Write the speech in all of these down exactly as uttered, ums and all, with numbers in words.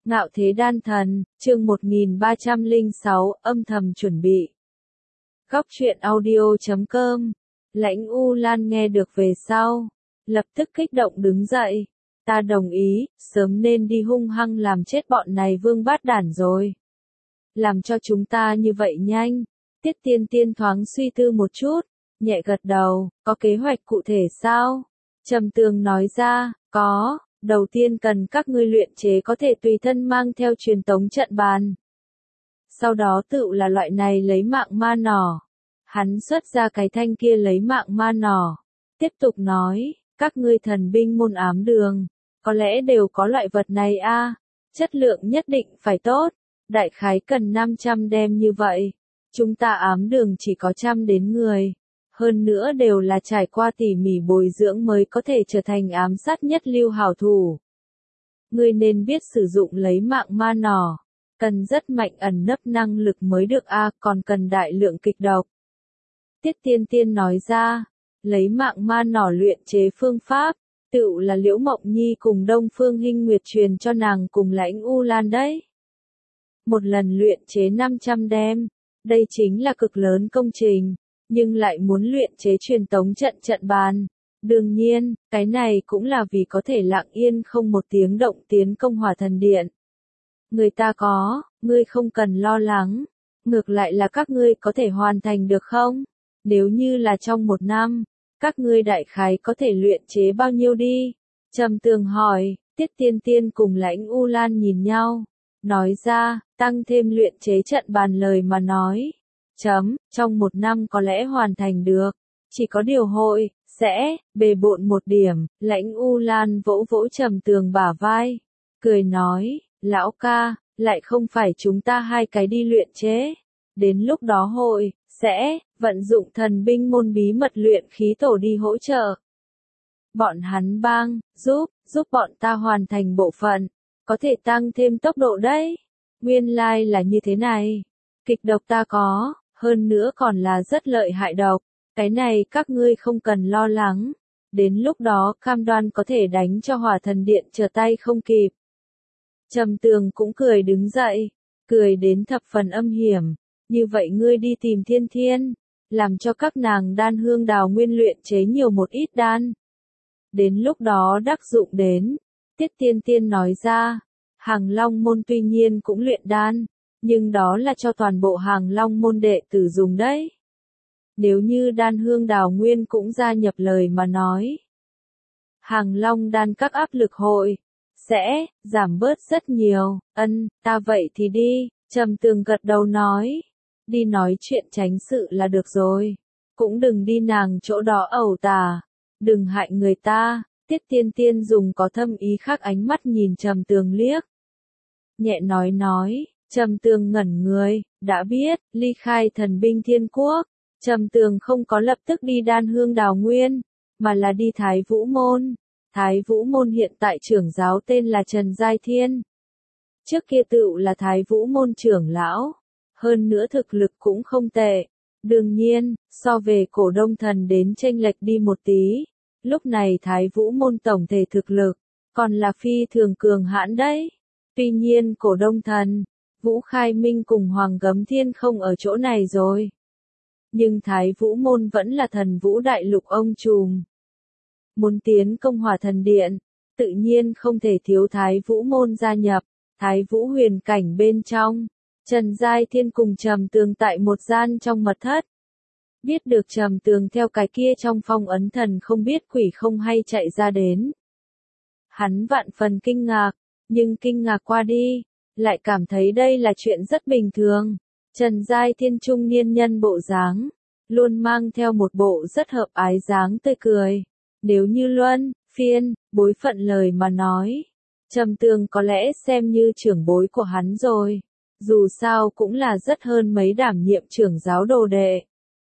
Ngạo thế đan thần, chương một nghìn ba trăm lẻ sáu, âm thầm chuẩn bị. Góc truyện audio chấm com. Lãnh U Lan nghe được về sau, lập tức kích động đứng dậy. Ta đồng ý, sớm nên đi hung hăng làm chết bọn này vương bát đản rồi. Làm cho chúng ta như vậy nhanh. Tiết Tiên Tiên thoáng suy tư một chút, nhẹ gật đầu, có kế hoạch cụ thể sao? Trầm Tường nói ra, có. Đầu tiên cần các ngươi luyện chế có thể tùy thân mang theo truyền tống trận bàn. Sau đó tự là loại này lấy mạng ma nỏ. Hắn xuất ra cái thanh kia lấy mạng ma nỏ. Tiếp tục nói, các ngươi thần binh môn ám đường, có lẽ đều có loại vật này a, chất lượng nhất định phải tốt. Đại khái cần năm trăm đem như vậy. Chúng ta ám đường chỉ có trăm đến người. Hơn nữa đều là trải qua tỉ mỉ bồi dưỡng mới có thể trở thành ám sát nhất lưu hảo thủ. Ngươi nên biết sử dụng lấy mạng ma nỏ, cần rất mạnh ẩn nấp năng lực mới được a, còn cần đại lượng kịch độc. Tiết Tiên Tiên nói ra, lấy mạng ma nỏ luyện chế phương pháp, tựu là Liễu Mộng Nhi cùng Đông Phương Hinh Nguyệt truyền cho nàng cùng Lãnh U Lan đấy. Một lần luyện chế năm trăm đem, đây chính là cực lớn công trình. Nhưng lại muốn luyện chế truyền tống trận trận bàn. Đương nhiên, cái này cũng là vì có thể lặng yên không một tiếng động tiến công Hỏa Thần Điện. Người ta có, ngươi không cần lo lắng. Ngược lại là các ngươi có thể hoàn thành được không? Nếu như là trong một năm, các ngươi đại khái có thể luyện chế bao nhiêu đi? Trầm Tường hỏi. Tiết Tiên Tiên cùng Lãnh U Lan nhìn nhau. Nói ra, tăng thêm luyện chế trận bàn lời mà nói. Chấm, trong một năm có lẽ hoàn thành được. Chỉ có điều hội, sẽ, bề bộn một điểm. Lãnh U Lan vỗ vỗ Trầm Tường bả vai. Cười nói, lão ca, lại không phải chúng ta hai cái đi luyện chế. Đến lúc đó hội, sẽ, vận dụng thần binh môn bí mật luyện khí tổ đi hỗ trợ. Bọn hắn bang, giúp, giúp bọn ta hoàn thành bộ phận. Có thể tăng thêm tốc độ đấy. Nguyên lai like là như thế này. Kịch độc ta có. Hơn nữa còn là rất lợi hại độc, cái này các ngươi không cần lo lắng, đến lúc đó cam đoan có thể đánh cho Hỏa Thần Điện trở tay không kịp. Trầm Tường cũng cười đứng dậy, cười đến thập phần âm hiểm, như vậy ngươi đi tìm Thiên Thiên, làm cho các nàng đan hương đào nguyên luyện chế nhiều một ít đan. Đến lúc đó đắc dụng đến, Tiết Tiên Tiên nói ra, Hàng Long môn tuy nhiên cũng luyện đan. Nhưng đó là cho toàn bộ Hàng Long môn đệ tử dùng đấy. Nếu như đan hương đào nguyên cũng gia nhập lời mà nói. Hàng Long đan các áp lực hội, sẽ, giảm bớt rất nhiều, ân, ta vậy thì đi, Trầm Tường gật đầu nói. Đi nói chuyện tránh sự là được rồi. Cũng đừng đi nàng chỗ đó ẩu tà. Đừng hại người ta, Tiết Tiên Tiên dùng có thâm ý khác ánh mắt nhìn Trầm Tường liếc. Nhẹ nói nói. Trầm Tường ngẩn người, đã biết, ly khai thần binh thiên quốc. Trầm Tường không có lập tức đi đan hương đào nguyên, mà là đi Thái Vũ Môn. Thái Vũ Môn hiện tại trưởng giáo tên là Trần Giai Thiên. Trước kia tựu là Thái Vũ Môn trưởng lão. Hơn nữa thực lực cũng không tệ. Đương nhiên, so về cổ đông thần đến chênh lệch đi một tí. Lúc này Thái Vũ Môn tổng thể thực lực, còn là phi thường cường hãn đấy. Tuy nhiên cổ đông thần, Vũ Khai Minh cùng Hoàng Gấm Thiên không ở chỗ này rồi. Nhưng Thái Vũ Môn vẫn là thần vũ đại lục ông trùm. Muốn tiến công Hỏa Thần Điện, tự nhiên không thể thiếu Thái Vũ Môn gia nhập. Thái Vũ huyền cảnh bên trong, Trần Giai Thiên cùng Trầm Tường tại một gian trong mật thất. Biết được Trầm Tường theo cái kia trong phong ấn thần không biết quỷ không hay chạy ra đến. Hắn vạn phần kinh ngạc, nhưng kinh ngạc qua đi. Lại cảm thấy đây là chuyện rất bình thường. Trần Giai Thiên trung niên nhân bộ dáng, luôn mang theo một bộ rất hợp ái dáng tươi cười. Nếu như luân, phiên, bối phận lời mà nói, Trầm Tường có lẽ xem như trưởng bối của hắn rồi. Dù sao cũng là rất hơn mấy đảm nhiệm trưởng giáo đồ đệ.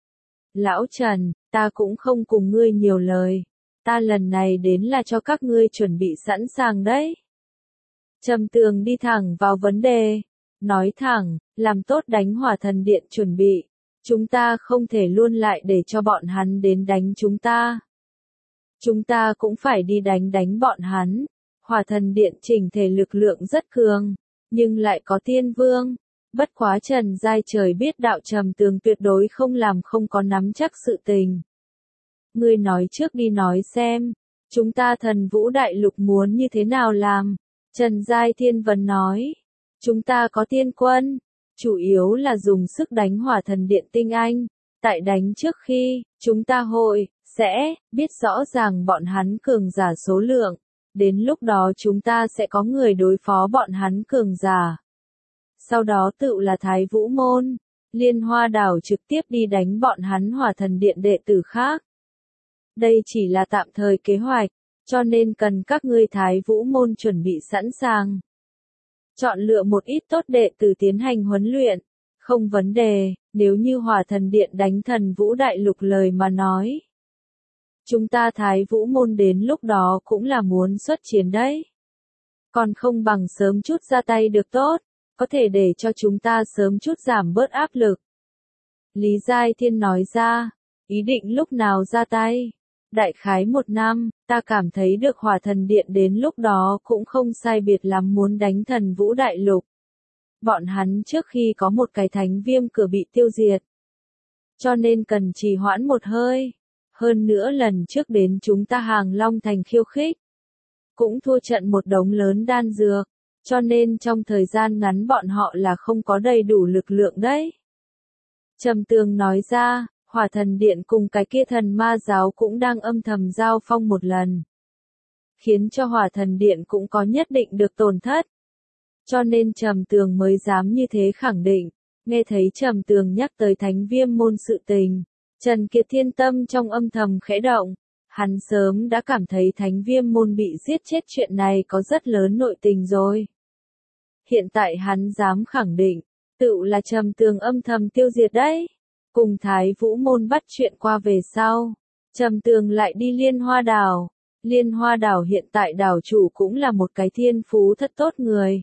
Lão Trần, ta cũng không cùng ngươi nhiều lời. Ta lần này đến là cho các ngươi chuẩn bị sẵn sàng đấy. Trầm Tường đi thẳng vào vấn đề, nói thẳng, làm tốt đánh Hỏa Thần Điện chuẩn bị, chúng ta không thể luôn lại để cho bọn hắn đến đánh chúng ta. Chúng ta cũng phải đi đánh đánh bọn hắn. Hỏa Thần Điện chỉnh thể lực lượng rất cường, nhưng lại có tiên vương. Bất quá Trần Giai trời biết đạo Trầm Tường tuyệt đối không làm không có nắm chắc sự tình. Ngươi nói trước đi nói xem, chúng ta Thần Vũ Đại Lục muốn như thế nào làm? Trần Giai Thiên Vấn nói, chúng ta có tiên quân, chủ yếu là dùng sức đánh Hỏa Thần Điện tinh anh, tại đánh trước khi, chúng ta hội, sẽ, biết rõ ràng bọn hắn cường giả số lượng, đến lúc đó chúng ta sẽ có người đối phó bọn hắn cường giả. Sau đó tự là Thái Vũ Môn, Liên Hoa Đảo trực tiếp đi đánh bọn hắn Hỏa Thần Điện đệ tử khác. Đây chỉ là tạm thời kế hoạch, cho nên cần các ngươi Thái Vũ Môn chuẩn bị sẵn sàng. Chọn lựa một ít tốt đệ tử tiến hành huấn luyện, không vấn đề, nếu như Hỏa Thần Điện đánh Thần Vũ Đại Lục lời mà nói. Chúng ta Thái Vũ Môn đến lúc đó cũng là muốn xuất chiến đấy. Còn không bằng sớm chút ra tay được tốt, có thể để cho chúng ta sớm chút giảm bớt áp lực. Lý Giai Thiên nói ra, ý định lúc nào ra tay? Đại khái một năm, ta cảm thấy được Hỏa Thần Điện đến lúc đó cũng không sai biệt lắm muốn đánh Thần Vũ Đại Lục. Bọn hắn trước khi có một cái thánh viêm cửa bị tiêu diệt. Cho nên cần trì hoãn một hơi. Hơn nữa lần trước đến chúng ta Hàng Long Thành khiêu khích. Cũng thua trận một đống lớn đan dược. Cho nên trong thời gian ngắn bọn họ là không có đầy đủ lực lượng đấy. Trầm Tường nói ra, Hỏa Thần Điện cùng cái kia thần ma giáo cũng đang âm thầm giao phong một lần. Khiến cho Hỏa Thần Điện cũng có nhất định được tổn thất. Cho nên Trầm Tường mới dám như thế khẳng định. Nghe thấy Trầm Tường nhắc tới Thánh Viêm môn sự tình, Trần Kiệt Thiên tâm trong âm thầm khẽ động. Hắn sớm đã cảm thấy Thánh Viêm môn bị giết chết chuyện này có rất lớn nội tình rồi. Hiện tại hắn dám khẳng định, tự là Trầm Tường âm thầm tiêu diệt đấy. Cùng Thái Vũ môn bắt chuyện qua về sau, Trầm Tường lại đi Liên Hoa Đảo. Liên Hoa Đảo hiện tại đảo chủ cũng là một cái thiên phú thật tốt người.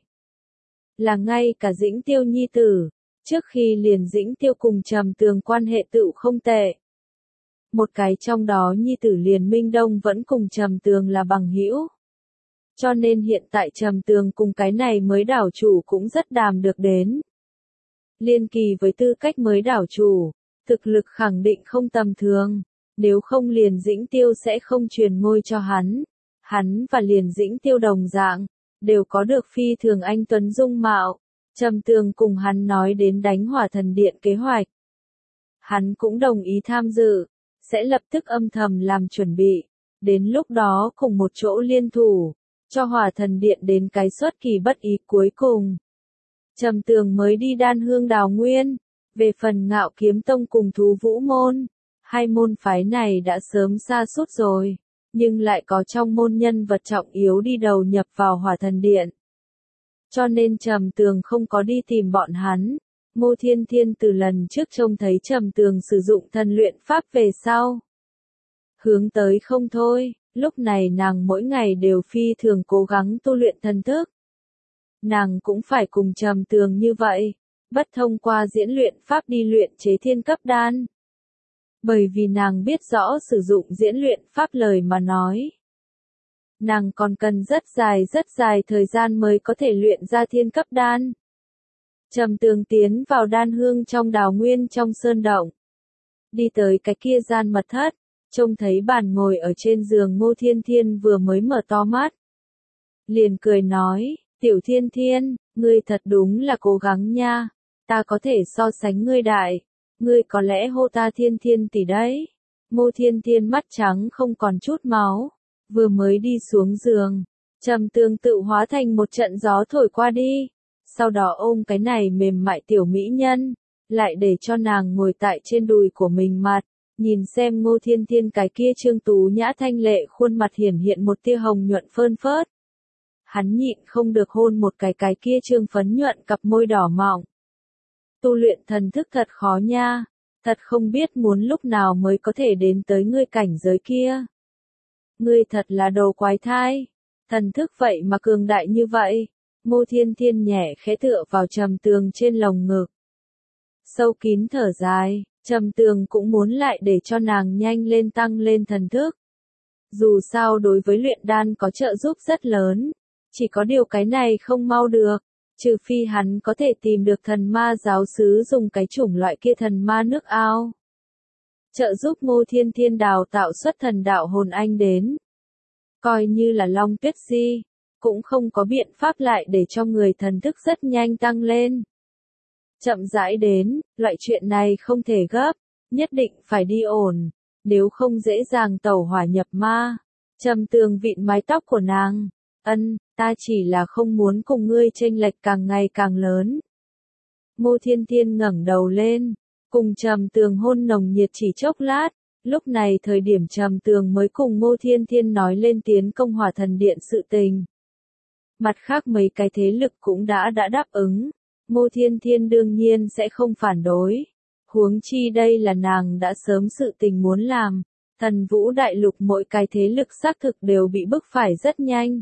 Là ngay cả Dĩnh Tiêu nhi tử, trước khi liền Dĩnh Tiêu cùng Trầm Tường quan hệ tựu không tệ. Một cái trong đó nhi tử liền Minh Đông vẫn cùng Trầm Tường là bằng hữu. Cho nên hiện tại Trầm Tường cùng cái này mới đảo chủ cũng rất đàm được đến. Liên Kỳ với tư cách mới đảo chủ, thực lực khẳng định không tầm thường, nếu không liền Dĩnh Tiêu sẽ không truyền ngôi cho hắn. Hắn và liền Dĩnh Tiêu đồng dạng, đều có được phi thường anh tuấn dung mạo. Trầm Tường cùng hắn nói đến đánh Hỏa Thần Điện kế hoạch. Hắn cũng đồng ý tham dự, sẽ lập tức âm thầm làm chuẩn bị, đến lúc đó cùng một chỗ liên thủ, cho Hỏa Thần Điện đến cái xuất kỳ bất ý cuối cùng. Trầm Tường mới đi Đan Hương Đào Nguyên, về phần Ngạo Kiếm Tông cùng Thú Vũ Môn, hai môn phái này đã sớm sa sút rồi, nhưng lại có trong môn nhân vật trọng yếu đi đầu nhập vào Hỏa Thần Điện. Cho nên Trầm Tường không có đi tìm bọn hắn. Ngô Thiên Thiên từ lần trước trông thấy Trầm Tường sử dụng thần luyện pháp về sau. Hướng tới không thôi, lúc này nàng mỗi ngày đều phi thường cố gắng tu luyện thần thức. Nàng cũng phải cùng Trầm Tường như vậy, bất thông qua diễn luyện pháp đi luyện chế thiên cấp đan. Bởi vì nàng biết rõ sử dụng diễn luyện pháp lời mà nói. Nàng còn cần rất dài rất dài thời gian mới có thể luyện ra thiên cấp đan. Trầm Tường tiến vào Đan Hương trong đào nguyên trong sơn động. Đi tới cái kia gian mật thất, trông thấy bàn ngồi ở trên giường Ngô Thiên Thiên vừa mới mở to mắt. Liền cười nói, Tiểu Thiên Thiên, ngươi thật đúng là cố gắng nha, ta có thể so sánh ngươi đại, ngươi có lẽ hô ta Thiên Thiên tỷ đấy. Ngô Thiên Thiên mắt trắng không còn chút máu, vừa mới đi xuống giường, Trầm Tường tự hóa thành một trận gió thổi qua đi. Sau đó ôm cái này mềm mại tiểu mỹ nhân, lại để cho nàng ngồi tại trên đùi của mình mặt, nhìn xem Ngô Thiên Thiên cái kia trương tú nhã thanh lệ khuôn mặt hiển hiện một tia hồng nhuận phơn phớt. Hắn nhịn không được hôn một cái cái kia trương phấn nhuận cặp môi đỏ mọng. Tu luyện thần thức thật khó nha, thật không biết muốn lúc nào mới có thể đến tới ngươi cảnh giới kia. Ngươi thật là đồ quái thai, thần thức vậy mà cường đại như vậy. Ngô Thiên Thiên nhẹ khẽ tựa vào Trầm Tường trên lồng ngực. Sâu kín thở dài, Trầm Tường cũng muốn lại để cho nàng nhanh lên tăng lên thần thức. Dù sao đối với luyện đan có trợ giúp rất lớn, chỉ có điều cái này không mau được. Trừ phi hắn có thể tìm được thần ma giáo sứ dùng cái chủng loại kia thần ma nước ao. Trợ giúp Ngô Thiên Thiên đào tạo xuất thần đạo hồn anh đến. Coi như là Long Tuyết Di, cũng không có biện pháp lại để cho người thần thức rất nhanh tăng lên. Chậm rãi đến, loại chuyện này không thể gấp, nhất định phải đi ổn, nếu không dễ dàng tẩu hỏa nhập ma. Trầm Tường vịn mái tóc của nàng, ân, ta chỉ là không muốn cùng ngươi chênh lệch càng ngày càng lớn. Ngô Thiên Thiên ngẩng đầu lên, cùng Trầm Tường hôn nồng nhiệt chỉ chốc lát, lúc này thời điểm Trầm Tường mới cùng Ngô Thiên Thiên nói lên tiến công Hỏa Thần Điện sự tình. Mặt khác mấy cái thế lực cũng đã đã đáp ứng, Ngô Thiên Thiên đương nhiên sẽ không phản đối. Huống chi đây là nàng đã sớm sự tình muốn làm, Thần Vũ Đại Lục mỗi cái thế lực xác thực đều bị bức phải rất nhanh.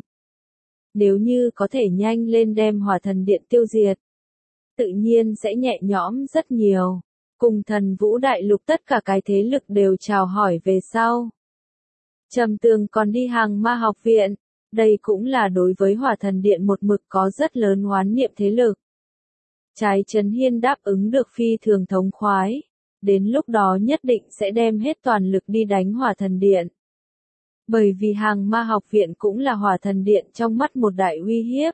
Nếu như có thể nhanh lên đem Hỏa Thần Điện tiêu diệt, tự nhiên sẽ nhẹ nhõm rất nhiều. Cùng Thần Vũ Đại Lục tất cả cái thế lực đều chào hỏi về sau. Trầm Tường còn đi Hàng Ma học viện, đây cũng là đối với Hỏa Thần Điện một mực có rất lớn oán niệm thế lực. Trái Trấn Hiên đáp ứng được phi thường thống khoái, đến lúc đó nhất định sẽ đem hết toàn lực đi đánh Hỏa Thần Điện. Bởi vì Hàng Ma học viện cũng là Hỏa Thần Điện trong mắt một đại uy hiếp.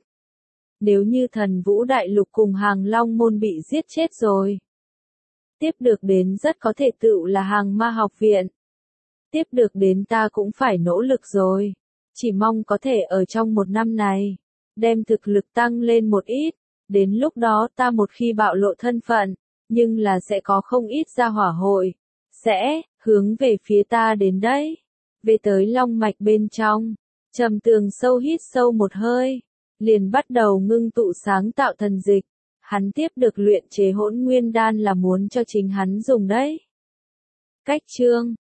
Nếu như Thần Vũ Đại Lục cùng Hàng Long môn bị giết chết rồi, tiếp được đến rất có thể tựu là Hàng Ma học viện. Tiếp được đến ta cũng phải nỗ lực rồi, chỉ mong có thể ở trong một năm này, đem thực lực tăng lên một ít, đến lúc đó ta một khi bạo lộ thân phận, nhưng là sẽ có không ít gia hỏa hội, sẽ, hướng về phía ta đến đấy. Về tới long mạch bên trong, Trầm Tường sâu hít sâu một hơi, liền bắt đầu ngưng tụ sáng tạo thần dịch. Hắn tiếp được luyện chế hỗn nguyên đan là muốn cho chính hắn dùng đấy. Cách chương